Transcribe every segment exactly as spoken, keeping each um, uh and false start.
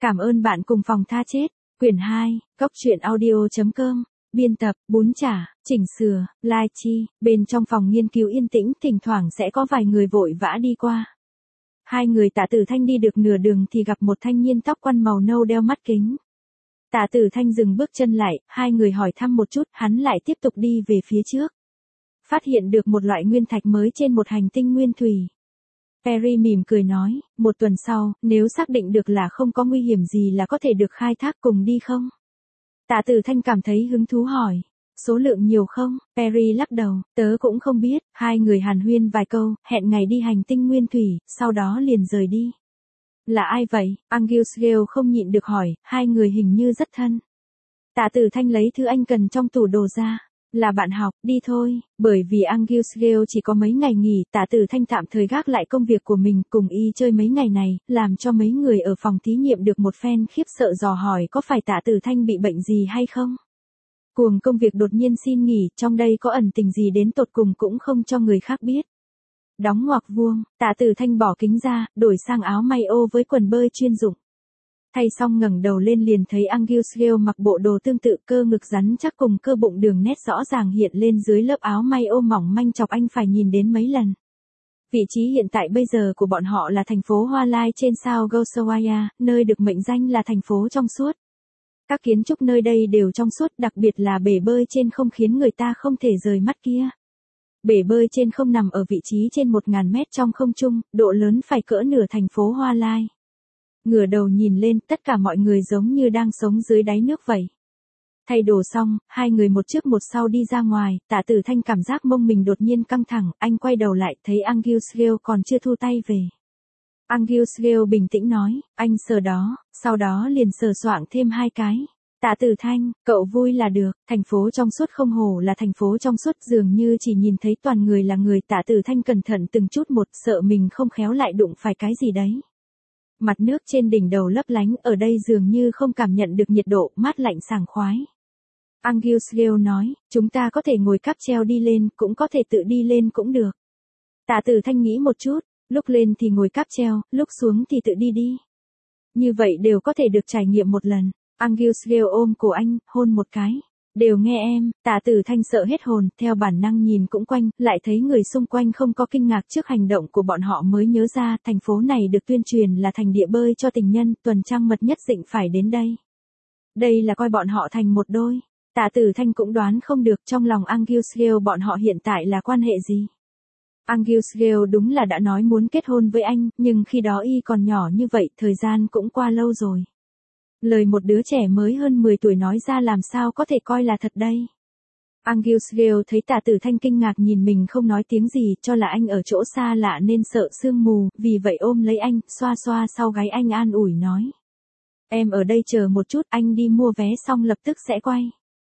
Cảm ơn bạn cùng phòng tha chết. Quyển hai, Cốc truyện audio chấm com. Biên tập, Bún Chả, chỉnh sửa, Lai Chi. Bên trong phòng nghiên cứu yên tĩnh, thỉnh thoảng sẽ có vài người vội vã đi qua. Hai người Tạ Tử Thanh đi được nửa đường thì gặp một thanh niên tóc quăn màu nâu đeo mắt kính. Tạ Tử Thanh dừng bước chân lại, hai người hỏi thăm một chút, hắn lại tiếp tục đi về phía trước. Phát hiện được một loại nguyên thạch mới trên một hành tinh nguyên thủy. Perry mỉm cười nói, một tuần sau, nếu xác định được là không có nguy hiểm gì là có thể được khai thác, cùng đi không? Tạ Tử Thanh cảm thấy hứng thú hỏi, số lượng nhiều không? Perry lắc đầu, tớ cũng không biết. Hai người hàn huyên vài câu, hẹn ngày đi hành tinh nguyên thủy, sau đó liền rời đi. Là ai vậy? Angus Gale không nhịn được hỏi, hai người hình như rất thân. Tạ Tử Thanh lấy thứ anh cần trong tủ đồ ra. Là bạn học, đi thôi. Bởi vì Angus Gale chỉ có mấy ngày nghỉ, Tạ Tử Thanh tạm thời gác lại công việc của mình, cùng y chơi mấy ngày này, làm cho mấy người ở phòng thí nghiệm được một phen khiếp sợ dò hỏi có phải Tạ Tử Thanh bị bệnh gì hay không. Cuồng công việc đột nhiên xin nghỉ, trong đây có ẩn tình gì đến tột cùng cũng không cho người khác biết. Đóng ngoặc vuông, Tạ Tử Thanh bỏ kính ra, đổi sang áo may ô với quần bơi chuyên dụng. Thay xong ngẩng đầu lên liền thấy Angus Gale mặc bộ đồ tương tự, cơ ngực rắn chắc cùng cơ bụng đường nét rõ ràng hiện lên dưới lớp áo may ô mỏng manh chọc anh phải nhìn đến mấy lần. Vị trí hiện tại bây giờ của bọn họ là thành phố Hoa Lai trên sao Gosawaya, nơi được mệnh danh là thành phố trong suốt. Các kiến trúc nơi đây đều trong suốt, đặc biệt là bể bơi trên không khiến người ta không thể rời mắt kia. Bể bơi trên không nằm ở vị trí trên một nghìn mét trong không trung, độ lớn phải cỡ nửa thành phố Hoa Lai. Ngửa đầu nhìn lên, tất cả mọi người giống như đang sống dưới đáy nước vậy. Thay đồ xong, hai người một trước một sau đi ra ngoài, Tạ Tử Thanh cảm giác mông mình đột nhiên căng thẳng, anh quay đầu lại, thấy Angus Gale còn chưa thu tay về. Angus Gale bình tĩnh nói, anh sờ đó, sau đó liền sờ soạng thêm hai cái. Tạ Tử Thanh, cậu vui là được, thành phố trong suốt không hổ là thành phố trong suốt, dường như chỉ nhìn thấy toàn người là người. Tạ Tử Thanh cẩn thận từng chút một, sợ mình không khéo lại đụng phải cái gì đấy. Mặt nước trên đỉnh đầu lấp lánh, ở đây dường như không cảm nhận được nhiệt độ, mát lạnh sảng khoái. Angus Gale nói, chúng ta có thể ngồi cáp treo đi lên, cũng có thể tự đi lên cũng được. Tạ Tử Thanh nghĩ một chút, lúc lên thì ngồi cáp treo, lúc xuống thì tự đi đi. Như vậy đều có thể được trải nghiệm một lần. Angus Gale ôm cổ anh, hôn một cái. Đều nghe em. Tạ Tử Thanh sợ hết hồn, theo bản năng nhìn cũng quanh, lại thấy người xung quanh không có kinh ngạc trước hành động của bọn họ mới nhớ ra, thành phố này được tuyên truyền là thành địa bơi cho tình nhân, tuần trăng mật nhất định phải đến đây. Đây là coi bọn họ thành một đôi. Tạ Tử Thanh cũng đoán không được trong lòng Angus Gale bọn họ hiện tại là quan hệ gì. Angus Gale đúng là đã nói muốn kết hôn với anh, nhưng khi đó y còn nhỏ như vậy, thời gian cũng qua lâu rồi. Lời một đứa trẻ mới hơn mười tuổi nói ra làm sao có thể coi là thật đây. Angus Gale thấy Tạ Tử Thanh kinh ngạc nhìn mình không nói tiếng gì, cho là anh ở chỗ xa lạ nên sợ sương mù, vì vậy ôm lấy anh, xoa xoa sau gáy anh an ủi nói. Em ở đây chờ một chút, anh đi mua vé xong lập tức sẽ quay.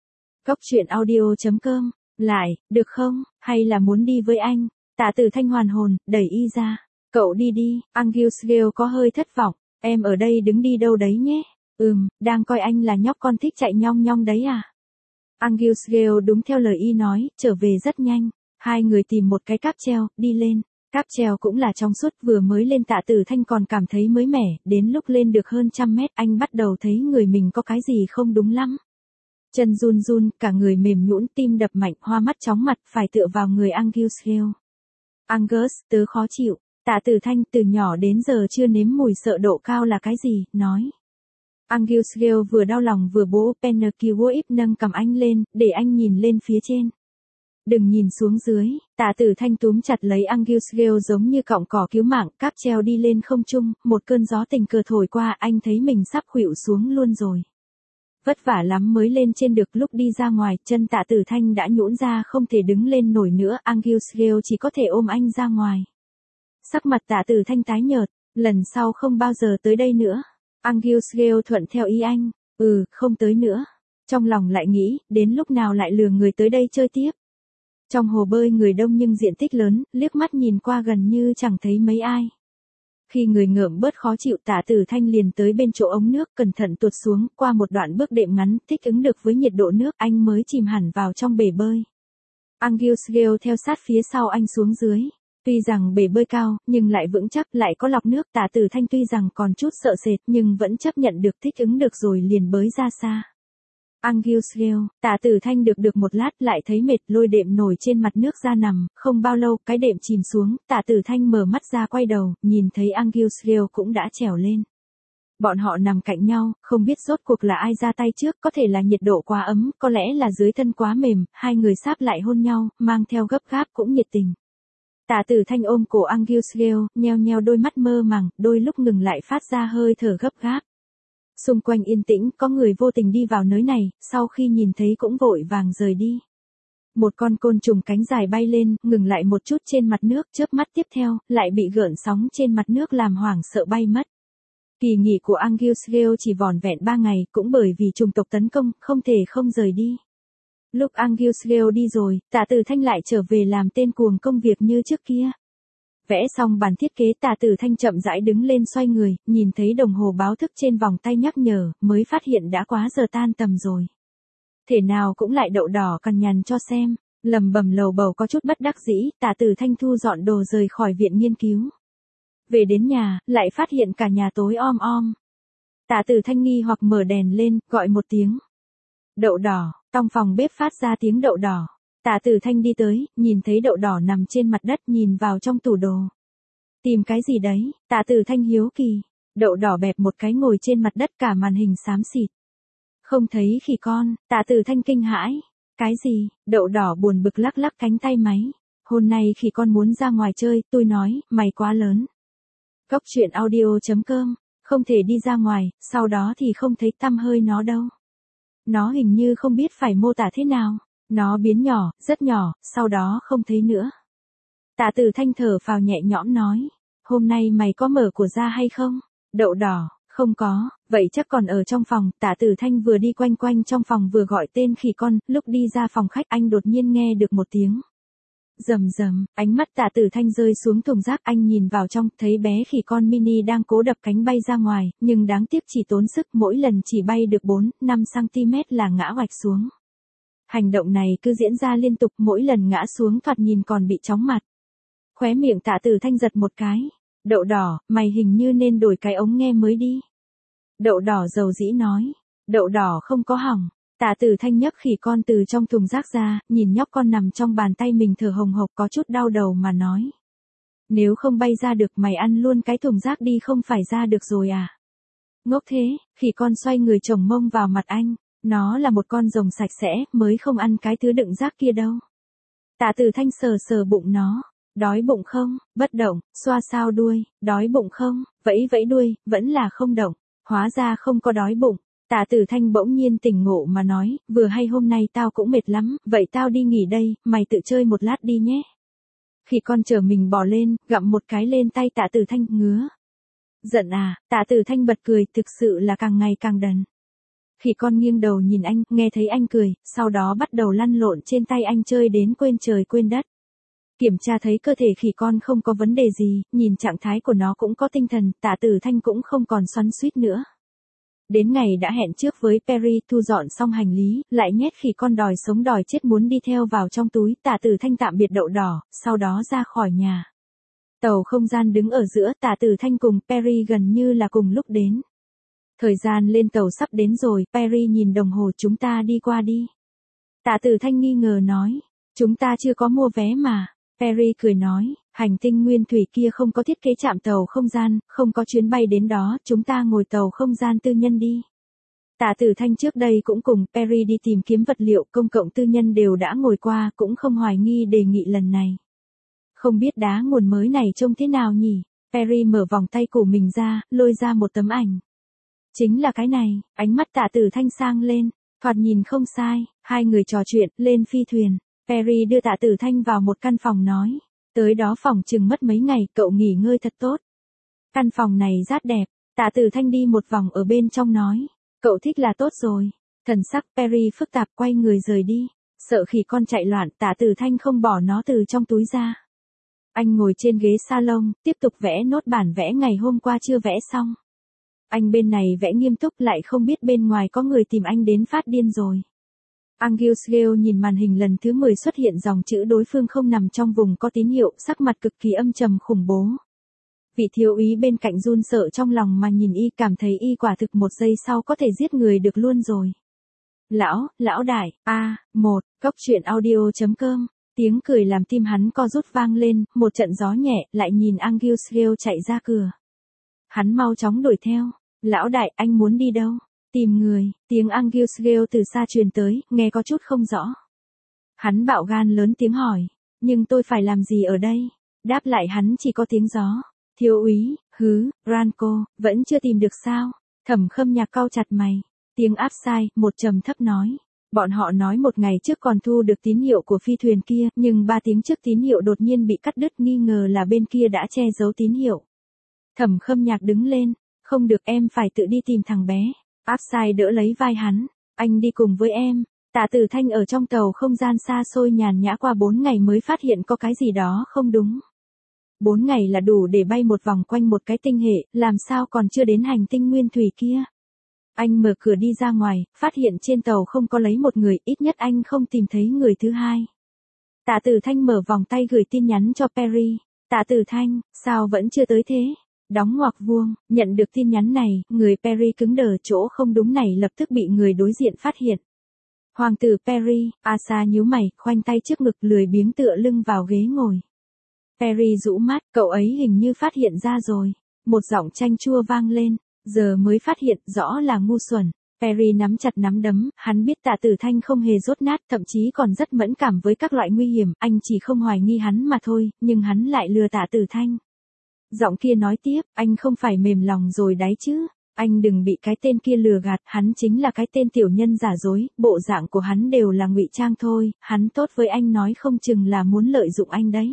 Cốc truyện audio chấm com. Lại, được không, hay là muốn đi với anh? Tạ Tử Thanh hoàn hồn, đẩy y ra. Cậu đi đi. Angus Gale có hơi thất vọng. Em ở đây đứng đi đâu đấy nhé. Ừm, đang coi anh là nhóc con thích chạy nhong nhong đấy à? Angus Gale đúng theo lời y nói, trở về rất nhanh. Hai người tìm một cái cáp treo, đi lên. Cáp treo cũng là trong suốt, vừa mới lên Tạ Tử Thanh còn cảm thấy mới mẻ, đến lúc lên được hơn trăm mét anh bắt đầu thấy người mình có cái gì không đúng lắm. Chân run run, cả người mềm nhũn, tim đập mạnh, hoa mắt chóng mặt, phải tựa vào người Angus Gale. Angus, tớ khó chịu. Tạ Tử Thanh từ nhỏ đến giờ chưa nếm mùi sợ độ cao là cái gì, nói. Angus Gale vừa đau lòng vừa bố Pennerkiwoip nâng cầm anh lên, để anh nhìn lên phía trên. Đừng nhìn xuống dưới. Tạ Tử Thanh túm chặt lấy Angus Gale giống như cọng cỏ cứu mạng, cáp treo đi lên không trung, một cơn gió tình cờ thổi qua, anh thấy mình sắp khuỵu xuống luôn rồi. Vất vả lắm mới lên trên được, lúc đi ra ngoài, chân Tạ Tử Thanh đã nhũn ra không thể đứng lên nổi nữa, Angus Gale chỉ có thể ôm anh ra ngoài. Sắc mặt Tạ Tử Thanh tái nhợt, lần sau không bao giờ tới đây nữa. Angus Gale thuận theo ý anh, ừ, không tới nữa. Trong lòng lại nghĩ, đến lúc nào lại lừa người tới đây chơi tiếp. Trong hồ bơi người đông nhưng diện tích lớn, liếc mắt nhìn qua gần như chẳng thấy mấy ai. Khi người ngợm bớt khó chịu, Tạ Tử Thanh liền tới bên chỗ ống nước, cẩn thận tuột xuống, qua một đoạn bước đệm ngắn, thích ứng được với nhiệt độ nước, anh mới chìm hẳn vào trong bể bơi. Angus Gale theo sát phía sau anh xuống dưới. Tuy rằng bể bơi cao, nhưng lại vững chắc, lại có lọc nước. Tạ Tử Thanh tuy rằng còn chút sợ sệt, nhưng vẫn chấp nhận được, thích ứng được rồi liền bới ra xa. Angus Gale, Tạ Tử Thanh được được một lát lại thấy mệt, lôi đệm nổi trên mặt nước ra nằm, không bao lâu cái đệm chìm xuống, Tạ Tử Thanh mở mắt ra quay đầu, nhìn thấy Angus Gale cũng đã trèo lên. Bọn họ nằm cạnh nhau, không biết rốt cuộc là ai ra tay trước, có thể là nhiệt độ quá ấm, có lẽ là dưới thân quá mềm, hai người sáp lại hôn nhau, mang theo gấp gáp cũng nhiệt tình. Tạ Tử Thanh ôm cổ Angus Gale, nheo nheo đôi mắt mơ màng, đôi lúc ngừng lại phát ra hơi thở gấp gáp. Xung quanh yên tĩnh, có người vô tình đi vào nơi này, sau khi nhìn thấy cũng vội vàng rời đi. Một con côn trùng cánh dài bay lên, ngừng lại một chút trên mặt nước, chớp mắt tiếp theo, lại bị gợn sóng trên mặt nước làm hoảng sợ bay mất. Kỳ nghỉ của Angus Gale chỉ vỏn vẹn ba ngày, cũng bởi vì chủng tộc tấn công, không thể không rời đi. Lúc Angus Gale đi rồi, Tạ Tử Thanh lại trở về làm tên cuồng công việc như trước kia. Vẽ xong bản thiết kế, Tạ Tử Thanh chậm rãi đứng lên xoay người, nhìn thấy đồng hồ báo thức trên vòng tay nhắc nhở, mới phát hiện đã quá giờ tan tầm rồi. Thể nào cũng lại đậu đỏ cằn nhằn cho xem, lầm bầm lầu bầu có chút bất đắc dĩ, Tạ Tử Thanh thu dọn đồ rời khỏi viện nghiên cứu. Về đến nhà, lại phát hiện cả nhà tối om om. Tạ Tử Thanh nghi hoặc mở đèn lên, gọi một tiếng. Đậu đỏ, trong phòng bếp phát ra tiếng đậu đỏ. Tạ Tử Thanh đi tới, nhìn thấy đậu đỏ nằm trên mặt đất, nhìn vào trong tủ đồ. Tìm cái gì đấy? Tạ Tử Thanh hiếu kỳ. Đậu đỏ bẹp một cái ngồi trên mặt đất, cả màn hình xám xịt. Không thấy khỉ con, Tạ Tử Thanh kinh hãi. Cái gì? Đậu đỏ buồn bực lắc lắc cánh tay máy. Hôm nay khỉ con muốn ra ngoài chơi, tôi nói, mày quá lớn. Cốc truyện audio chấm com, không thể đi ra ngoài, sau đó thì không thấy tăm hơi nó đâu. Nó hình như không biết phải mô tả thế nào. Nó biến nhỏ, rất nhỏ, sau đó không thấy nữa. Tạ Tử Thanh thở phào nhẹ nhõm nói. Hôm nay mày có mở của ra hay không? Đậu đỏ, không có, vậy chắc còn ở trong phòng. Tạ Tử Thanh vừa đi quanh quanh trong phòng vừa gọi tên khỉ con, lúc đi ra phòng khách anh đột nhiên nghe được một tiếng. Rầm rầm, ánh mắt Tạ Tử Thanh rơi xuống thùng rác, anh nhìn vào trong, thấy bé khỉ con mini đang cố đập cánh bay ra ngoài, nhưng đáng tiếc chỉ tốn sức, mỗi lần chỉ bay được bốn, năm xăng-ti-mét là ngã oạch xuống. Hành động này cứ diễn ra liên tục, mỗi lần ngã xuống thoạt nhìn còn bị chóng mặt. Khóe miệng Tạ Tử Thanh giật một cái. Đậu đỏ, mày hình như nên đổi cái ống nghe mới đi. Đậu đỏ dầu dĩ nói. Đậu đỏ không có hỏng. Tạ Tử Thanh nhấc khỉ con từ trong thùng rác ra, nhìn nhóc con nằm trong bàn tay mình thở hồng hộc có chút đau đầu mà nói. Nếu không bay ra được mày ăn luôn cái thùng rác đi, không phải ra được rồi à? Ngốc thế, khỉ con xoay người chồng mông vào mặt anh. Nó là một con rồng sạch sẽ, mới không ăn cái thứ đựng rác kia đâu. Tạ Tử Thanh sờ sờ bụng nó. Đói bụng không? Bất động, xoa sao đuôi. Đói bụng không? Vẫy vẫy đuôi, vẫn là không động. Hóa ra không có đói bụng. Tạ Tử Thanh bỗng nhiên tỉnh ngộ mà nói, vừa hay hôm nay tao cũng mệt lắm, vậy tao đi nghỉ đây, mày tự chơi một lát đi nhé. Khi con chờ mình bò lên, gặm một cái lên tay Tạ Tử Thanh, ngứa. Giận à? Tạ Tử Thanh bật cười, thực sự là càng ngày càng đần. Khi con nghiêng đầu nhìn anh, nghe thấy anh cười, sau đó bắt đầu lăn lộn trên tay anh chơi đến quên trời quên đất. Kiểm tra thấy cơ thể khỉ con không có vấn đề gì, nhìn trạng thái của nó cũng có tinh thần, Tạ Tử Thanh cũng không còn xoắn xuýt nữa. Đến ngày đã hẹn trước với Perry, thu dọn xong hành lý, lại nhét khỉ con đòi sống đòi chết muốn đi theo vào trong túi. Tạ Tử Thanh tạm biệt đậu đỏ, sau đó ra khỏi nhà. Tàu không gian đứng ở giữa, Tạ Tử Thanh cùng Perry gần như là cùng lúc đến. Thời gian lên tàu sắp đến rồi, Perry nhìn đồng hồ, chúng ta đi qua đi. Tạ Tử Thanh nghi ngờ nói, chúng ta chưa có mua vé mà. Perry cười nói, hành tinh nguyên thủy kia không có thiết kế trạm tàu không gian, không có chuyến bay đến đó, chúng ta ngồi tàu không gian tư nhân đi. Tạ Tử Thanh trước đây cũng cùng Perry đi tìm kiếm vật liệu công cộng tư nhân đều đã ngồi qua, cũng không hoài nghi đề nghị lần này. Không biết đá nguồn mới này trông thế nào nhỉ? Perry mở vòng tay của mình ra, lôi ra một tấm ảnh. Chính là cái này, ánh mắt Tạ Tử Thanh sang lên, thoạt nhìn không sai, hai người trò chuyện, lên phi thuyền. Perry đưa Tạ Tử Thanh vào một căn phòng nói, tới đó phòng chừng mất mấy ngày, cậu nghỉ ngơi thật tốt. Căn phòng này rất đẹp, Tạ Tử Thanh đi một vòng ở bên trong nói, cậu thích là tốt rồi. Thần sắc Perry phức tạp, quay người rời đi, sợ khỉ con chạy loạn, Tạ Tử Thanh không bỏ nó từ trong túi ra. Anh ngồi trên ghế salon, tiếp tục vẽ nốt bản vẽ ngày hôm qua chưa vẽ xong. Anh bên này vẽ nghiêm túc, lại không biết bên ngoài có người tìm anh đến phát điên rồi. Angus Gale nhìn màn hình lần thứ mười xuất hiện dòng chữ đối phương không nằm trong vùng có tín hiệu, sắc mặt cực kỳ âm trầm khủng bố. Vị thiếu úy bên cạnh run sợ trong lòng mà nhìn y, cảm thấy y quả thực một giây sau có thể giết người được luôn rồi. Lão, lão đại, a, một, cốc truyện audio chấm com. Tiếng cười làm tim hắn co rút vang lên, một trận gió nhẹ, lại nhìn Angus Gale chạy ra cửa. Hắn mau chóng đuổi theo. Lão đại, anh muốn đi đâu? Tìm người, tiếng Angus Gale từ xa truyền tới, nghe có chút không rõ. Hắn bạo gan lớn tiếng hỏi, nhưng tôi phải làm gì ở đây? Đáp lại hắn chỉ có tiếng gió. Thiếu úy, hứ, Ranco, vẫn chưa tìm được sao? Thẩm Khâm Nhạc cau chặt mày. Tiếng áp sai, một trầm thấp nói. Bọn họ nói một ngày trước còn thu được tín hiệu của phi thuyền kia, nhưng ba tiếng trước tín hiệu đột nhiên bị cắt đứt, nghi ngờ là bên kia đã che giấu tín hiệu. Thẩm Khâm Nhạc đứng lên, không được, em phải tự đi tìm thằng bé. Áp sai đỡ lấy vai hắn, anh đi cùng với em. Tạ Tử Thanh ở trong tàu không gian xa xôi nhàn nhã qua bốn ngày mới phát hiện có cái gì đó không đúng. Bốn ngày là đủ để bay một vòng quanh một cái tinh hệ, làm sao còn chưa đến hành tinh nguyên thủy kia. Anh mở cửa đi ra ngoài, phát hiện trên tàu không có lấy một người, ít nhất anh không tìm thấy người thứ hai. Tạ Tử Thanh mở vòng tay gửi tin nhắn cho Perry. Tạ Tử Thanh, sao vẫn chưa tới thế? Đóng ngoặc vuông, nhận được tin nhắn này, người Perry cứng đờ, chỗ không đúng này lập tức bị người đối diện phát hiện. Hoàng tử Perry, Asa nhíu mày, khoanh tay trước ngực, lười biếng tựa lưng vào ghế ngồi. Perry rũ mắt, cậu ấy hình như phát hiện ra rồi. Một giọng chanh chua vang lên, giờ mới phát hiện, rõ là ngu xuẩn. Perry nắm chặt nắm đấm, hắn biết Tạ Tử Thanh không hề dốt nát, thậm chí còn rất mẫn cảm với các loại nguy hiểm, anh chỉ không hoài nghi hắn mà thôi, nhưng hắn lại lừa Tạ Tử Thanh. Giọng kia nói tiếp, anh không phải mềm lòng rồi đấy chứ, anh đừng bị cái tên kia lừa gạt, hắn chính là cái tên tiểu nhân giả dối, bộ dạng của hắn đều là ngụy trang thôi, hắn tốt với anh nói không chừng là muốn lợi dụng anh đấy.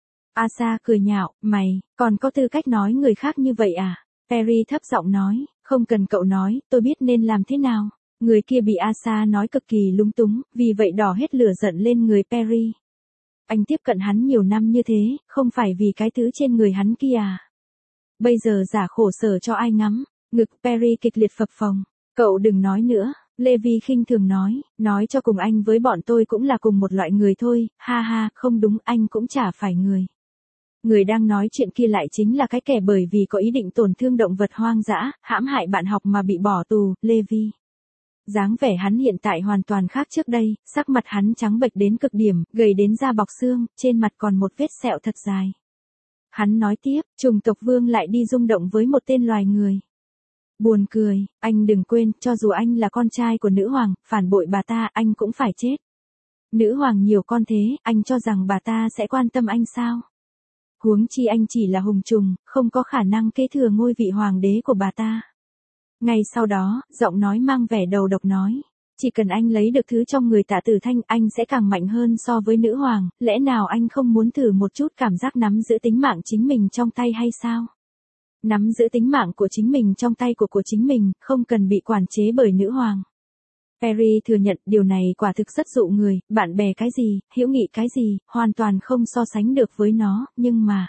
Asa cười nhạo, mày, còn có tư cách nói người khác như vậy à? Perry thấp giọng nói, không cần cậu nói, tôi biết nên làm thế nào. Người kia bị Asa nói cực kỳ lúng túng, vì vậy đỏ hết lửa giận lên người Perry. Anh tiếp cận hắn nhiều năm như thế, không phải vì cái thứ trên người hắn kia à? Bây giờ giả khổ sở cho ai ngắm? Ngực Perry kịch liệt phập phồng. Cậu đừng nói nữa, Levi khinh thường nói, nói cho cùng anh với bọn tôi cũng là cùng một loại người thôi, ha ha, không đúng, anh cũng chả phải người. Người đang nói chuyện kia lại chính là cái kẻ bởi vì có ý định tổn thương động vật hoang dã, hãm hại bạn học mà bị bỏ tù, Levi. Dáng vẻ hắn hiện tại hoàn toàn khác trước đây, sắc mặt hắn trắng bệch đến cực điểm, gầy đến da bọc xương, trên mặt còn một vết sẹo thật dài. Hắn nói tiếp, chủng tộc vương lại đi rung động với một tên loài người. Buồn cười, anh đừng quên, cho dù anh là con trai của nữ hoàng, phản bội bà ta, anh cũng phải chết. Nữ hoàng nhiều con thế, anh cho rằng bà ta sẽ quan tâm anh sao? Huống chi anh chỉ là hùng trùng, không có khả năng kế thừa ngôi vị hoàng đế của bà ta. Ngay sau đó, giọng nói mang vẻ đầu độc nói, chỉ cần anh lấy được thứ trong người Tạ Tử Thanh, anh sẽ càng mạnh hơn so với nữ hoàng, lẽ nào anh không muốn thử một chút cảm giác nắm giữ tính mạng chính mình trong tay hay sao? Nắm giữ tính mạng của chính mình trong tay của của chính mình, không cần bị quản chế bởi nữ hoàng. Perry thừa nhận điều này quả thực rất dụ người, bạn bè cái gì, hữu nghị cái gì, hoàn toàn không so sánh được với nó, nhưng mà...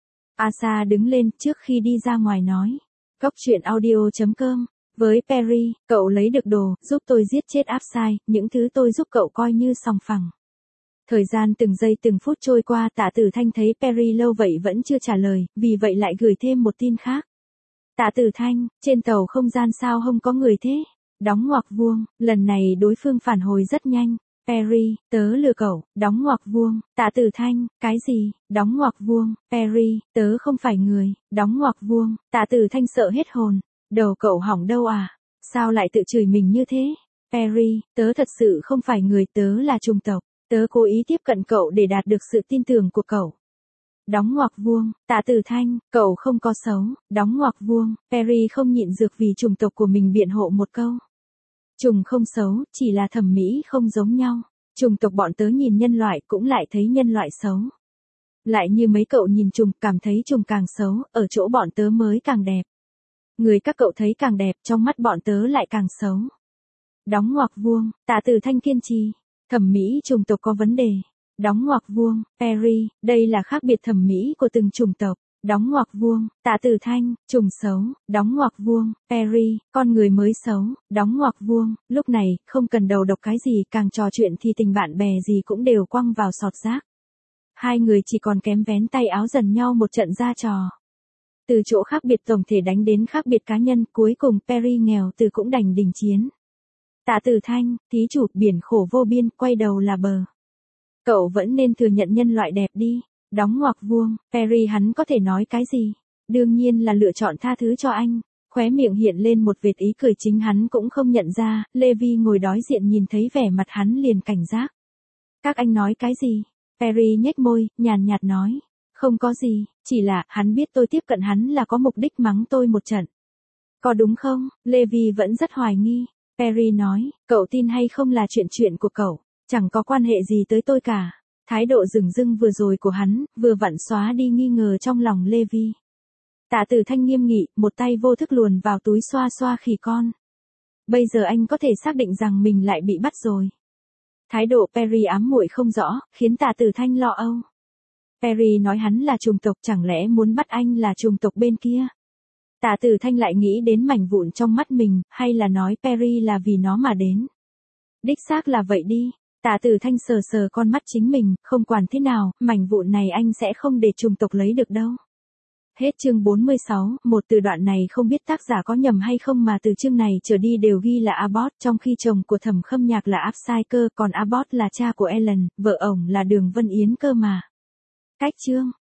Asa đứng lên trước khi đi ra ngoài nói. Cốc truyện audio chấm com. Với Perry, cậu lấy được đồ, giúp tôi giết chết áp sai, những thứ tôi giúp cậu coi như sòng phẳng. Thời gian từng giây từng phút trôi qua, Tạ Tử Thanh thấy Perry lâu vậy vẫn chưa trả lời, vì vậy lại gửi thêm một tin khác. Tạ Tử Thanh, trên tàu không gian sao không có người thế? Đóng ngoặc vuông, lần này đối phương phản hồi rất nhanh. Perry, tớ lừa cậu, đóng ngoặc vuông, Tạ Tử Thanh, cái gì, đóng ngoặc vuông, Perry, tớ không phải người, đóng ngoặc vuông, Tạ Tử Thanh sợ hết hồn, đầu cậu hỏng đâu à, sao lại tự chửi mình như thế? Perry, tớ thật sự không phải người, tớ là chủng tộc, tớ cố ý tiếp cận cậu để đạt được sự tin tưởng của cậu. Đóng ngoặc vuông, Tạ Tử Thanh, cậu không có xấu, đóng ngoặc vuông, Perry không nhịn được vì chủng tộc của mình biện hộ một câu. Trùng không xấu, chỉ là thẩm mỹ không giống nhau. Trùng tộc bọn tớ nhìn nhân loại cũng lại thấy nhân loại xấu. Lại như mấy cậu nhìn trùng, cảm thấy trùng càng xấu, ở chỗ bọn tớ mới càng đẹp. Người các cậu thấy càng đẹp, trong mắt bọn tớ lại càng xấu. Đóng ngoặc vuông, Tạ Tử Thanh kiên trì. Thẩm mỹ trùng tộc có vấn đề. Đóng ngoặc vuông, Perry, đây là khác biệt thẩm mỹ của từng chủng tộc. đóng ngoặc vuông, Tạ Tử Thanh, trùng xấu, đóng ngoặc vuông, Perry, con người mới xấu, đóng ngoặc vuông, lúc này, không cần đầu độc cái gì, càng trò chuyện thì tình bạn bè gì cũng đều quăng vào sọt rác. Hai người chỉ còn kém vén tay áo dần nhau một trận ra trò. Từ chỗ khác biệt tổng thể đánh đến khác biệt cá nhân, cuối cùng Perry nghèo từ cũng đành đình chiến. Tạ Tử Thanh, thí chủ, biển khổ vô biên, quay đầu là bờ. Cậu vẫn nên thừa nhận nhân loại đẹp đi. Đóng ngoặc vuông, Perry hắn có thể nói cái gì? Đương nhiên là lựa chọn tha thứ cho anh. Khóe miệng hiện lên một vệt ý cười chính hắn cũng không nhận ra, Levi ngồi đối diện nhìn thấy vẻ mặt hắn liền cảnh giác. Các anh nói cái gì? Perry nhếch môi, nhàn nhạt nói. Không có gì, chỉ là, hắn biết tôi tiếp cận hắn là có mục đích mắng tôi một trận. Có đúng không? Levi vẫn rất hoài nghi. Perry nói, cậu tin hay không là chuyện chuyện của cậu, chẳng có quan hệ gì tới tôi cả. Thái độ dửng dưng vừa rồi của hắn, vừa vặn xóa đi nghi ngờ trong lòng Levi. Tạ Tử Thanh nghiêm nghị, một tay vô thức luồn vào túi xoa xoa khỉ con. Bây giờ anh có thể xác định rằng mình lại bị bắt rồi. Thái độ Perry ám muội không rõ, khiến Tạ Tử Thanh lo âu. Perry nói hắn là trùng tộc, chẳng lẽ muốn bắt anh là trùng tộc bên kia? Tạ Tử Thanh lại nghĩ đến mảnh vụn trong mắt mình, hay là nói Perry là vì nó mà đến? Đích xác là vậy đi. Tạ Tử Thanh sờ sờ con mắt chính mình, không quản thế nào, mảnh vụn này anh sẽ không để trùng tộc lấy được đâu. Hết chương bốn mươi sáu, một từ đoạn này không biết tác giả có nhầm hay không mà từ chương này trở đi đều ghi là Abbott, trong khi chồng của Thẩm Khâm Nhạc là Upcycle, còn Abbott là cha của Ellen, vợ ổng là Đường Vân Yến cơ mà. Cách chương.